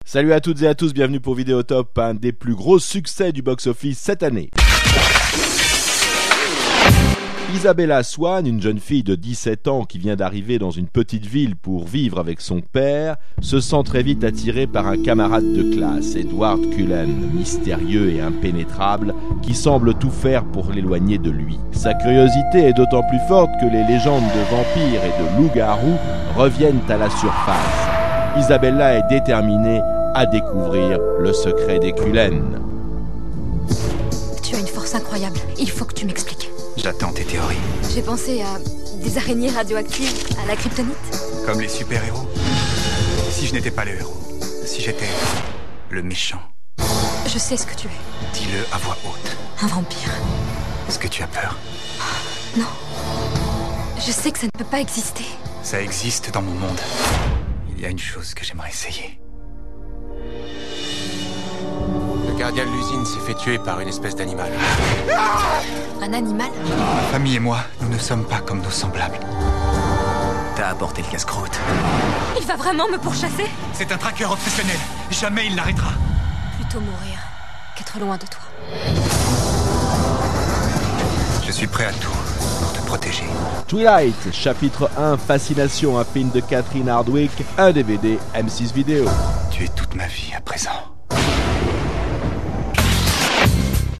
Salut à toutes et à tous, bienvenue pour Vidéotop, un des plus gros succès du box-office cette année. Isabella Swan, une jeune fille de 17 ans qui vient d'arriver dans une petite ville pour vivre avec son père, se sent très vite attirée par un camarade de classe, Edward Cullen, mystérieux et impénétrable, qui semble tout faire pour l'éloigner de lui. Sa curiosité est d'autant plus forte que les légendes de vampires et de loups-garous reviennent à la surface. Isabella est déterminée à découvrir le secret des Cullen. Tu as une force incroyable, il faut que tu m'expliques. J'attends tes théories. J'ai pensé à des araignées radioactives, à la kryptonite. Comme les super-héros. Si je n'étais pas le héros, si j'étais le méchant. Je sais ce que tu es. Dis-le à voix haute. Un vampire. Est-ce que tu as peur? Non. Je sais que ça ne peut pas exister. Ça existe dans mon monde. Il y a une chose que j'aimerais essayer. Le gardien de l'usine s'est fait tuer par une espèce d'animal. Un animal? Ma famille et moi, nous ne sommes pas comme nos semblables. T'as apporté le casse-croûte. Il va vraiment me pourchasser? C'est un traqueur obsessionnel. Jamais il n'arrêtera. Plutôt mourir qu'être loin de toi. Je suis prêt à tout pour te protéger. Twilight, chapitre 1, Fascination, un film de Catherine Hardwicke, un DVD M6 Vidéo. Tu es toute ma vie à présent.